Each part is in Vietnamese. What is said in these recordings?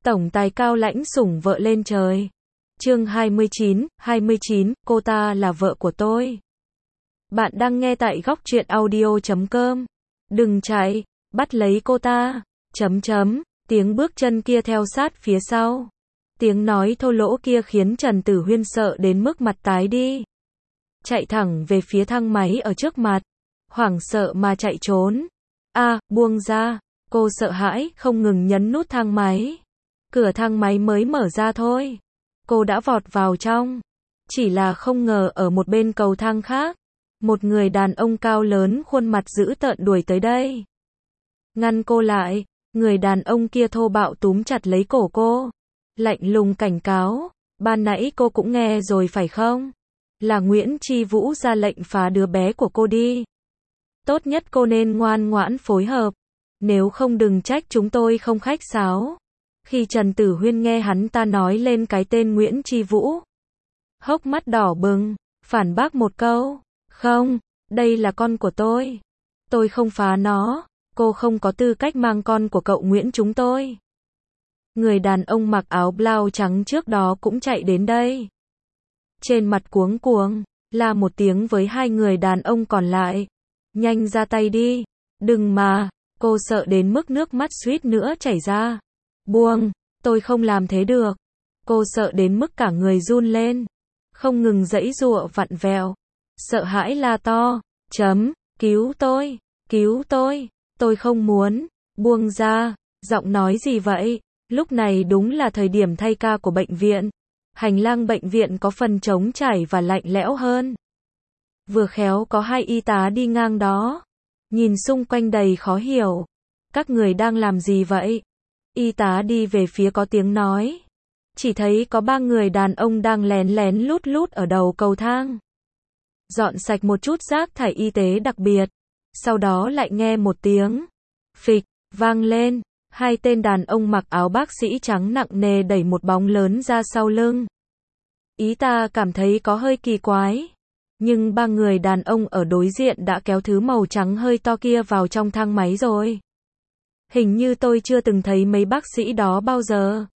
Tổng tài cao lãnh sủng vợ lên trời. Chương 29, cô ta là vợ của tôi. Bạn đang nghe tại góc truyện audio.com. Đừng chạy, bắt lấy cô ta. Tiếng bước chân kia theo sát phía sau. Tiếng nói thô lỗ kia khiến Trần Tử Huyên sợ đến mức mặt tái đi. Chạy thẳng về phía thang máy ở trước mặt. Hoảng sợ mà chạy trốn. Buông ra. Cô sợ hãi, không ngừng nhấn nút thang máy. Cửa thang máy mới mở ra thôi. Cô đã vọt vào trong. Chỉ là không ngờ ở một bên cầu thang khác, một người đàn ông cao lớn khuôn mặt dữ tợn đuổi tới đây. Ngăn cô lại, người đàn ông kia thô bạo túm chặt lấy cổ cô. Lạnh lùng cảnh cáo, ban nãy cô cũng nghe rồi phải không? Là Nguyễn Chi Vũ ra lệnh phá đứa bé của cô đi. Tốt nhất cô nên ngoan ngoãn phối hợp. Nếu không đừng trách chúng tôi không khách sáo. Khi Trần Tử Huyên nghe hắn ta nói lên cái tên Nguyễn Chi Vũ, hốc mắt đỏ bừng, phản bác một câu. Không, đây là con của tôi. Tôi không phá nó. Cô không có tư cách mang con của cậu Nguyễn chúng tôi. Người đàn ông mặc áo blau trắng trước đó cũng chạy đến đây. Trên mặt cuống cuồng, la một tiếng với hai người đàn ông còn lại. Nhanh ra tay đi. Đừng mà. Cô sợ đến mức nước mắt suýt nữa chảy ra. Buông, tôi không làm thế được. Cô sợ đến mức cả người run lên. Không ngừng giãy giụa vặn vẹo. Sợ hãi la to. Cứu tôi, tôi không muốn. Buông ra. Giọng nói gì vậy? Lúc này đúng là thời điểm thay ca của bệnh viện. Hành lang bệnh viện có phần trống trải và lạnh lẽo hơn. Vừa khéo có hai y tá đi ngang đó. Nhìn xung quanh đầy khó hiểu. Các người đang làm gì vậy? Y tá đi về phía có tiếng nói. Chỉ thấy có 3 người đàn ông đang lén lén lút lút ở đầu cầu thang. Dọn sạch một chút rác thải y tế đặc biệt. Sau đó lại nghe một tiếng phịch vang lên. Hai tên đàn ông mặc áo bác sĩ trắng nặng nề đẩy một bóng lớn ra sau lưng. Ý ta cảm thấy có hơi kỳ quái. Nhưng 3 người đàn ông ở đối diện đã kéo thứ màu trắng hơi to kia vào trong thang máy rồi. Hình như tôi chưa từng thấy mấy bác sĩ đó bao giờ.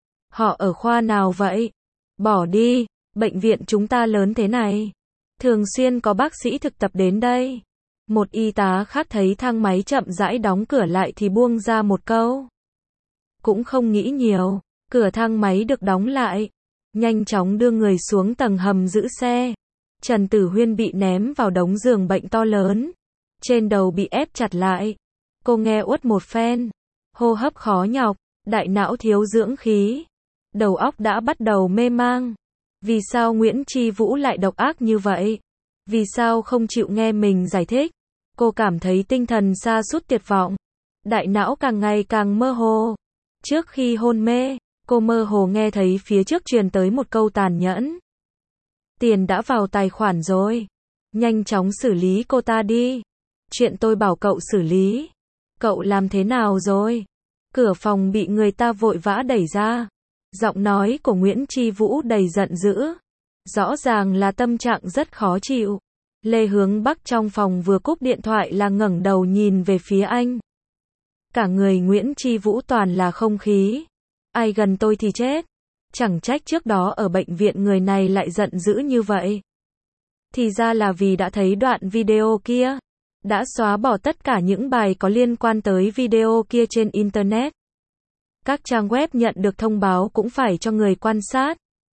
Họ ở khoa nào vậy? Bỏ đi, bệnh viện chúng ta lớn thế này. Thường xuyên có bác sĩ thực tập đến đây. Một y tá khác thấy thang máy chậm rãi đóng cửa lại thì buông ra một câu. Cũng không nghĩ nhiều, cửa thang máy được đóng lại. Nhanh chóng đưa người xuống tầng hầm giữ xe. Trần Tử Huyên bị ném vào đống giường bệnh to lớn. Trên đầu bị ép chặt lại. Cô nghe uất một phen. Hô hấp khó nhọc, đại não thiếu dưỡng khí. Đầu óc đã bắt đầu mê mang. Vì sao Nguyễn Chi Vũ lại độc ác như vậy? Vì sao không chịu nghe mình giải thích? Cô cảm thấy tinh thần sa sút tuyệt vọng. Đại não càng ngày càng mơ hồ. Trước khi hôn mê, cô mơ hồ nghe thấy phía trước truyền tới một câu tàn nhẫn. Tiền đã vào tài khoản rồi. Nhanh chóng xử lý cô ta đi. Chuyện tôi bảo cậu xử lý. Cậu làm thế nào rồi? Cửa phòng bị người ta vội vã đẩy ra. Giọng nói của Nguyễn Chi Vũ đầy giận dữ. Rõ ràng là tâm trạng rất khó chịu. Lê Hướng Bắc trong phòng vừa cúp điện thoại là ngẩng đầu nhìn về phía anh. Cả người Nguyễn Chi Vũ toàn là không khí. Ai gần tôi thì chết. Chẳng trách trước đó ở bệnh viện người này lại giận dữ như vậy. Thì ra là vì đã thấy đoạn video kia. Đã xóa bỏ tất cả những bài có liên quan tới video kia trên Internet. Các trang web nhận được thông báo cũng phải cho người quan sát.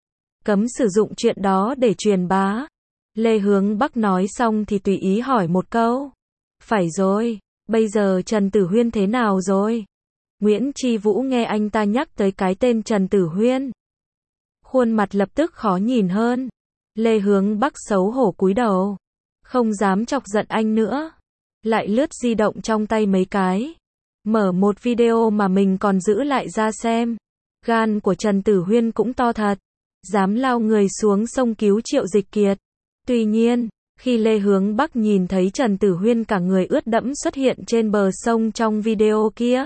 Cấm sử dụng chuyện đó để truyền bá. Lê Hướng Bắc nói xong thì tùy ý hỏi một câu. Phải rồi, bây giờ Trần Tử Huyên thế nào rồi? Nguyễn Chi Vũ nghe anh ta nhắc tới cái tên Trần Tử Huyên. Khuôn mặt lập tức khó nhìn hơn. Lê Hướng Bắc xấu hổ cúi đầu. Không dám chọc giận anh nữa. Lại lướt di động trong tay mấy cái. Mở một video mà mình còn giữ lại ra xem. Gan của Trần Tử Huyên cũng to thật. Dám lao người xuống sông cứu Triệu Dịch Kiệt. Tuy nhiên, khi Lê Hướng Bắc nhìn thấy Trần Tử Huyên cả người ướt đẫm xuất hiện trên bờ sông trong video kia,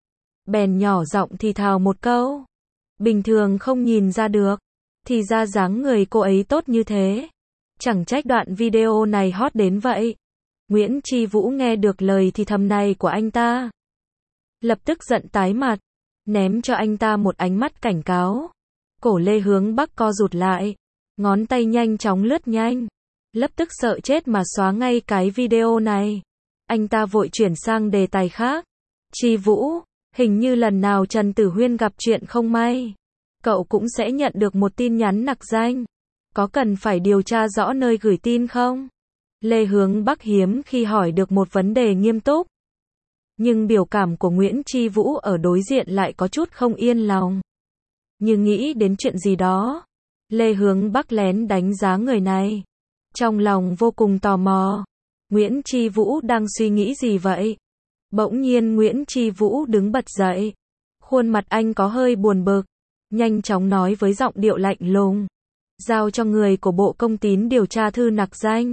bèn nhỏ giọng thì thào một câu. Bình thường không nhìn ra được. Thì ra dáng người cô ấy tốt như thế. Chẳng trách đoạn video này hot đến vậy. Nguyễn Chi Vũ nghe được lời thì thầm này của anh ta. Lập tức giận tái mặt. ném cho anh ta một ánh mắt cảnh cáo. Cổ Lê Hướng Bắc co rụt lại, ngón tay nhanh chóng lướt nhanh, lập tức sợ chết mà xóa ngay cái video này. Anh ta vội chuyển sang đề tài khác. Chi Vũ, hình như lần nào Trần Tử Huyên gặp chuyện không may, cậu cũng sẽ nhận được một tin nhắn nặc danh. Có cần phải điều tra rõ nơi gửi tin không? Lê Hướng Bắc hiếm khi hỏi được một vấn đề nghiêm túc. Nhưng biểu cảm của Nguyễn Chi Vũ ở đối diện lại có chút không yên lòng. Như nghĩ đến chuyện gì đó, Lê Hướng Bắc lén đánh giá người này. Trong lòng vô cùng tò mò. Nguyễn Chi Vũ đang suy nghĩ gì vậy? Bỗng nhiên Nguyễn Chi Vũ đứng bật dậy. Khuôn mặt anh có hơi buồn bực. Nhanh chóng nói với giọng điệu lạnh lùng. Giao cho người của Bộ Công Tín điều tra thư nặc danh.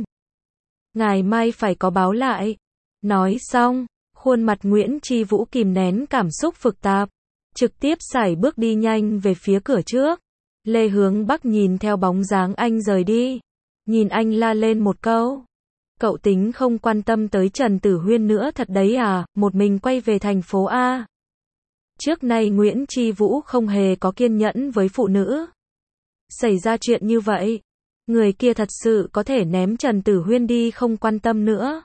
Ngày mai phải có báo lại. Nói xong, khuôn mặt Nguyễn Chi Vũ kìm nén cảm xúc phức tạp, trực tiếp sải bước đi nhanh về phía cửa trước. Lê Hướng Bắc nhìn theo bóng dáng anh rời đi. Nhìn anh la lên một câu. Cậu tính không quan tâm tới Trần Tử Huyên nữa thật đấy à, một mình quay về thành phố A. Trước nay Nguyễn Chi Vũ không hề có kiên nhẫn với phụ nữ. Xảy ra chuyện như vậy, người kia thật sự có thể ném Trần Tử Huyên đi không quan tâm nữa.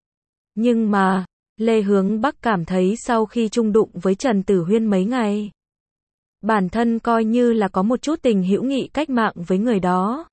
Nhưng mà, Lê Hướng Bắc cảm thấy sau khi chung đụng với Trần Tử Huyên mấy ngày, bản thân coi như là có một chút tình hữu nghị cách mạng với người đó.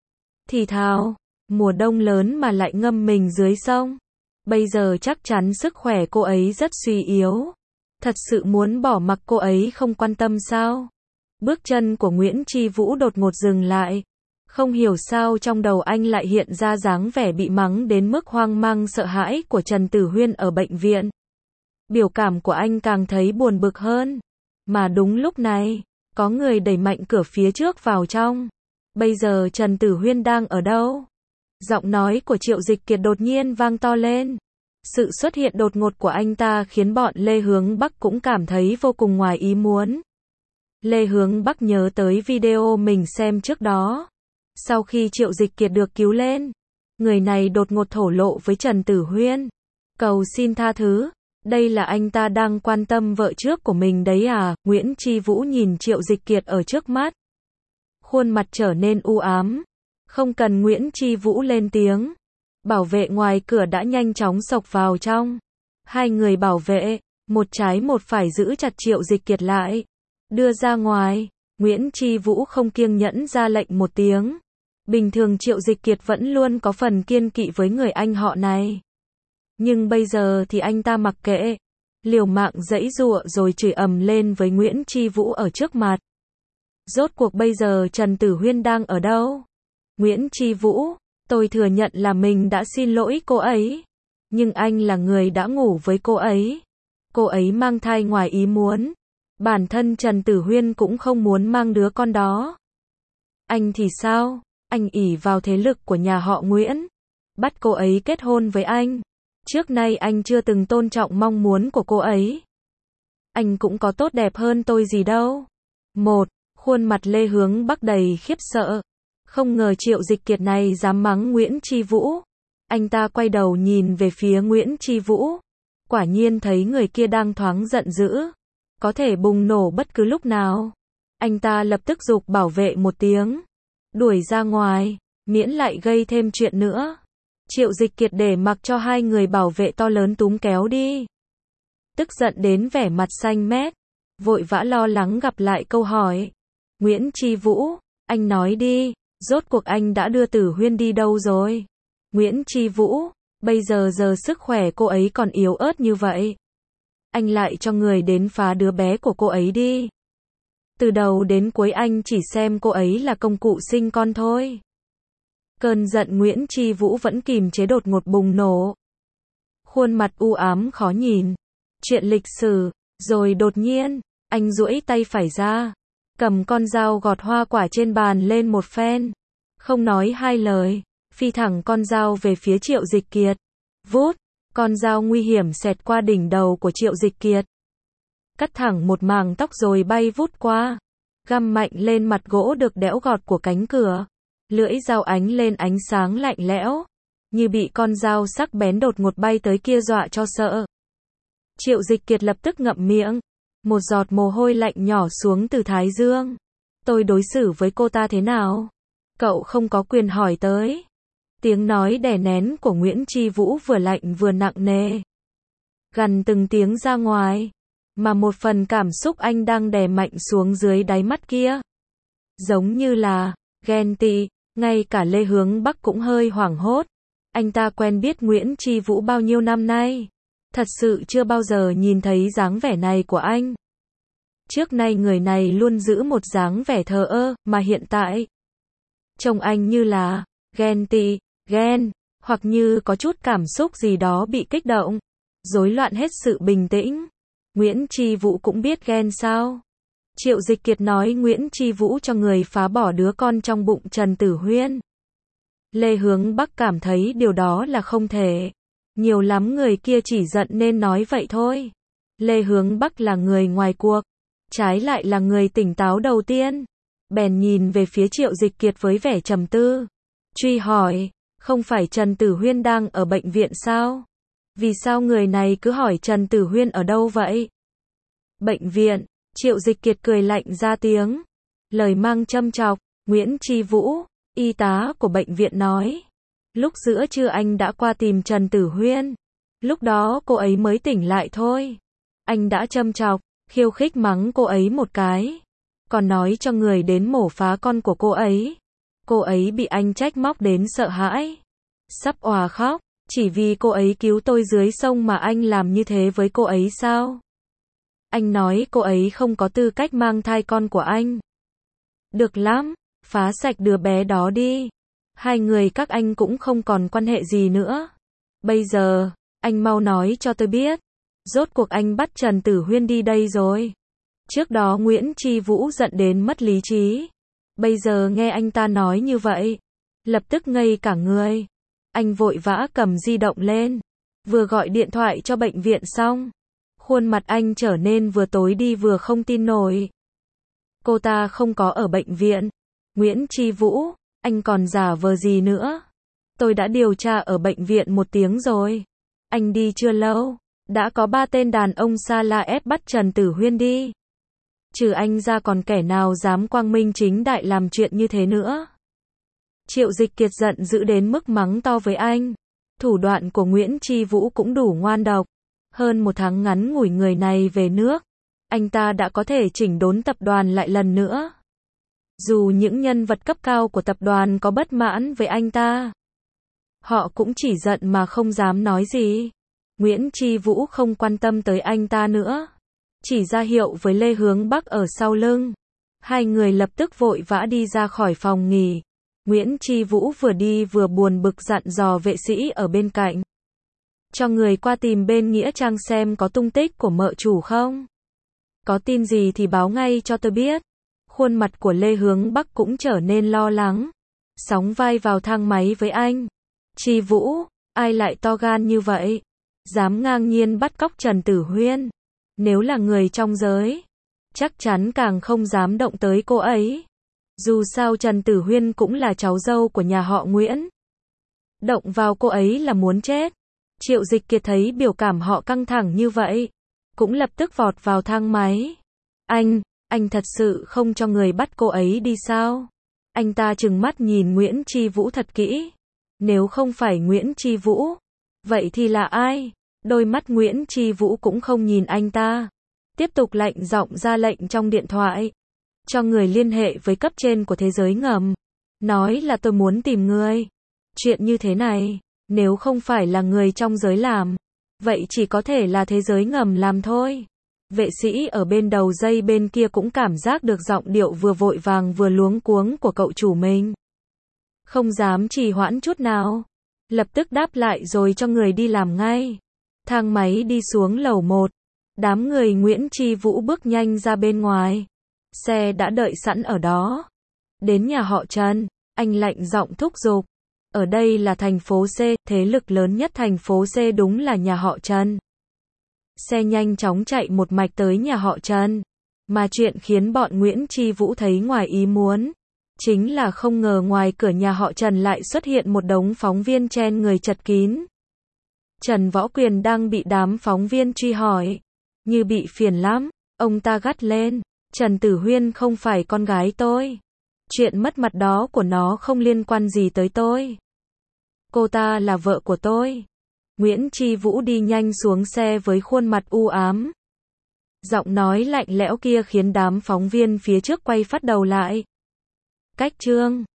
Thì thào, mùa đông lớn mà lại ngâm mình dưới sông. Bây giờ chắc chắn sức khỏe cô ấy rất suy yếu. Thật sự muốn bỏ mặc cô ấy không quan tâm sao? Bước chân của Nguyễn Chi Vũ đột ngột dừng lại. Không hiểu sao trong đầu anh lại hiện ra dáng vẻ bị mắng đến mức hoang mang sợ hãi của Trần Tử Huyên ở bệnh viện. Biểu cảm của anh càng thấy buồn bực hơn. Mà đúng lúc này, có người đẩy mạnh cửa phía trước vào trong. Bây giờ Trần Tử Huyên đang ở đâu? Giọng nói của Triệu Dịch Kiệt đột nhiên vang to lên. Sự xuất hiện đột ngột của anh ta khiến bọn Lê Hướng Bắc cũng cảm thấy vô cùng ngoài ý muốn. Lê Hướng Bắc nhớ tới video mình xem trước đó. Sau khi Triệu Dịch Kiệt được cứu lên, người này đột ngột thổ lộ với Trần Tử Huyên. Cầu xin tha thứ, đây là anh ta đang quan tâm vợ trước của mình đấy à? Nguyễn Chi Vũ nhìn Triệu Dịch Kiệt ở trước mắt. Khuôn mặt trở nên u ám. Không cần Nguyễn Chi Vũ lên tiếng. Bảo vệ ngoài cửa đã nhanh chóng xộc vào trong. Hai người bảo vệ, một trái một phải giữ chặt Triệu Dịch Kiệt lại. Đưa ra ngoài, Nguyễn Chi Vũ không kiêng nhẫn ra lệnh một tiếng. Bình thường Triệu Dịch Kiệt vẫn luôn có phần kiêng kỵ với người anh họ này. Nhưng bây giờ thì anh ta mặc kệ. Liều mạng giãy giụa rồi chửi ầm lên với Nguyễn Chi Vũ ở trước mặt. Rốt cuộc bây giờ Trần Tử Huyên đang ở đâu? Nguyễn Chi Vũ, tôi thừa nhận là mình đã xin lỗi cô ấy. Nhưng anh là người đã ngủ với cô ấy. Cô ấy mang thai ngoài ý muốn. Bản thân Trần Tử Huyên cũng không muốn mang đứa con đó. Anh thì sao? Anh ỷ vào thế lực của nhà họ Nguyễn, bắt cô ấy kết hôn với anh. Trước nay anh chưa từng tôn trọng mong muốn của cô ấy. Anh cũng có tốt đẹp hơn tôi gì đâu. Khuôn mặt Lê Hướng Bắc đầy khiếp sợ. Không ngờ Triệu Dịch Kiệt này dám mắng Nguyễn Chi Vũ. Anh ta quay đầu nhìn về phía Nguyễn Chi Vũ. Quả nhiên thấy người kia đang thoáng giận dữ. Có thể bùng nổ bất cứ lúc nào. Anh ta lập tức giục bảo vệ một tiếng. Đuổi ra ngoài, miễn lại gây thêm chuyện nữa. Triệu Dịch Kiệt để mặc cho hai người bảo vệ to lớn túm kéo đi. Tức giận đến vẻ mặt xanh mét. Vội vã lo lắng gặp lại câu hỏi. Nguyễn Chi Vũ, anh nói đi, rốt cuộc anh đã đưa Tử Huyên đi đâu rồi? Nguyễn Chi Vũ, bây giờ sức khỏe cô ấy còn yếu ớt như vậy. Anh lại cho người đến phá đứa bé của cô ấy đi. Từ đầu đến cuối anh chỉ xem cô ấy là công cụ sinh con thôi. Cơn giận Nguyễn Chi Vũ vẫn kìm chế đột ngột bùng nổ. Khuôn mặt u ám khó nhìn. Chuyện lịch sử, rồi đột nhiên, anh duỗi tay phải ra. Cầm con dao gọt hoa quả trên bàn lên một phen. Không nói hai lời, phi thẳng con dao về phía Triệu Dịch Kiệt. Vút, con dao nguy hiểm xẹt qua đỉnh đầu của Triệu Dịch Kiệt. Cắt thẳng một mảng tóc rồi bay vút qua. Găm mạnh lên mặt gỗ được đẽo gọt của cánh cửa. Lưỡi dao ánh lên ánh sáng lạnh lẽo. Như bị con dao sắc bén đột ngột bay tới kia dọa cho sợ. Triệu Dịch Kiệt lập tức ngậm miệng. Một giọt mồ hôi lạnh nhỏ xuống từ thái dương. Tôi đối xử với cô ta thế nào? Cậu không có quyền hỏi tới. Tiếng nói đè nén của Nguyễn Chi Vũ vừa lạnh vừa nặng nề. Gằn từng tiếng ra ngoài. Mà một phần cảm xúc anh đang đè mạnh xuống dưới đáy mắt kia. Giống như là ghen tị, ngay cả Lê Hướng Bắc cũng hơi hoảng hốt. Anh ta quen biết Nguyễn Chi Vũ bao nhiêu năm nay. Thật sự chưa bao giờ nhìn thấy dáng vẻ này của anh. Trước nay người này luôn giữ một dáng vẻ thờ ơ, mà hiện tại trông anh như là ghen tị, ghen, hoặc như có chút cảm xúc gì đó bị kích động, rối loạn hết sự bình tĩnh. Nguyễn Chi Vũ cũng biết ghen sao? Triệu Dịch Kiệt nói Nguyễn Chi Vũ cho người phá bỏ đứa con trong bụng Trần Tử Huyên. Lê Hướng Bắc cảm thấy điều đó là không thể. Nhiều lắm người kia chỉ giận nên nói vậy thôi. Lê Hướng Bắc là người ngoài cuộc, trái lại là người tỉnh táo đầu tiên. Bèn nhìn về phía Triệu Dịch Kiệt với vẻ trầm tư. Truy hỏi, không phải Trần Tử Huyên đang ở bệnh viện sao? Vì sao người này cứ hỏi Trần Tử Huyên ở đâu vậy? Bệnh viện, Triệu Dịch Kiệt cười lạnh ra tiếng. Lời mang châm chọc, Nguyễn Chi Vũ, y tá của bệnh viện nói. Lúc giữa trưa anh đã qua tìm Trần Tử Huyên. Lúc đó cô ấy mới tỉnh lại thôi. Anh đã châm chọc, khiêu khích mắng cô ấy một cái. Còn nói cho người đến mổ phá con của cô ấy. Cô ấy bị anh trách móc đến sợ hãi. Sắp òa khóc, chỉ vì cô ấy cứu tôi dưới sông mà anh làm như thế với cô ấy sao? Anh nói cô ấy không có tư cách mang thai con của anh. Được lắm, phá sạch đứa bé đó đi. Hai người các anh cũng không còn quan hệ gì nữa. Bây giờ, anh mau nói cho tôi biết. Rốt cuộc anh bắt Trần Tử Huyên đi đây rồi. Trước đó Nguyễn Chi Vũ giận đến mất lý trí. Bây giờ nghe anh ta nói như vậy, lập tức ngây cả người. Anh vội vã cầm di động lên. Vừa gọi điện thoại cho bệnh viện xong. Khuôn mặt anh trở nên vừa tối đi vừa không tin nổi. Cô ta không có ở bệnh viện. Nguyễn Chi Vũ, anh còn giả vờ gì nữa? Tôi đã điều tra ở bệnh viện 1 tiếng rồi. Anh đi chưa lâu, đã có 3 tên đàn ông xa la ép bắt Trần Tử Huyên đi. Trừ anh ra còn kẻ nào dám quang minh chính đại làm chuyện như thế nữa? Triệu Dịch Kiệt giận dữ đến mức mắng to với anh. Thủ đoạn của Nguyễn Chi Vũ cũng đủ ngoan độc. Hơn 1 tháng ngắn ngủi người này về nước, anh ta đã có thể chỉnh đốn tập đoàn lại lần nữa. Dù những nhân vật cấp cao của tập đoàn có bất mãn với anh ta, họ cũng chỉ giận mà không dám nói gì. Nguyễn Chi Vũ không quan tâm tới anh ta nữa, chỉ ra hiệu với Lê Hướng Bắc ở sau lưng. Hai người lập tức vội vã đi ra khỏi phòng nghỉ. Nguyễn Chi Vũ vừa đi vừa buồn bực dặn dò vệ sĩ ở bên cạnh. Cho người qua tìm bên Nghĩa Trang xem có tung tích của mợ chủ không. Có tin gì thì báo ngay cho tôi biết. Khuôn mặt của Lê Hướng Bắc cũng trở nên lo lắng. Sóng vai vào thang máy với anh. Chi Vũ, ai lại to gan như vậy? Dám ngang nhiên bắt cóc Trần Tử Huyên. Nếu là người trong giới, chắc chắn càng không dám động tới cô ấy. Dù sao Trần Tử Huyên cũng là cháu dâu của nhà họ Nguyễn. Động vào cô ấy là muốn chết. Triệu Dịch Kiệt thấy biểu cảm họ căng thẳng như vậy, cũng lập tức vọt vào thang máy. Anh thật sự không cho người bắt cô ấy đi sao? Anh ta trừng mắt nhìn Nguyễn Chi Vũ thật kỹ. Nếu không phải Nguyễn Chi Vũ, vậy thì là ai? Đôi mắt Nguyễn Chi Vũ cũng không nhìn anh ta. Tiếp tục lạnh giọng ra lệnh trong điện thoại. Cho người liên hệ với cấp trên của thế giới ngầm. Nói là tôi muốn tìm người. Chuyện như thế này, nếu không phải là người trong giới làm, vậy chỉ có thể là thế giới ngầm làm thôi. Vệ sĩ ở bên đầu dây bên kia cũng cảm giác được giọng điệu vừa vội vàng vừa luống cuống của cậu chủ mình. Không dám trì hoãn chút nào. Lập tức đáp lại rồi cho người đi làm ngay. Thang máy đi xuống lầu 1. Đám người Nguyễn Chi Vũ bước nhanh ra bên ngoài. Xe đã đợi sẵn ở đó. Đến nhà họ Trần, anh lạnh giọng thúc giục. Ở đây là thành phố C, thế lực lớn nhất thành phố C đúng là nhà họ Trần. Xe nhanh chóng chạy một mạch tới nhà họ Trần. Mà chuyện khiến bọn Nguyễn Chi Vũ thấy ngoài ý muốn, chính là không ngờ ngoài cửa nhà họ Trần lại xuất hiện một đống phóng viên chen người chật kín. Trần Võ Quyền đang bị đám phóng viên truy hỏi. Như bị phiền lắm, Ông ta gắt lên. Trần Tử Huyên không phải con gái tôi. Chuyện mất mặt đó của nó không liên quan gì tới tôi. Cô ta là vợ của tôi. Nguyễn Chi Vũ đi nhanh xuống xe với khuôn mặt u ám. Giọng nói lạnh lẽo kia khiến đám phóng viên phía trước quay phát đầu lại. Cách chương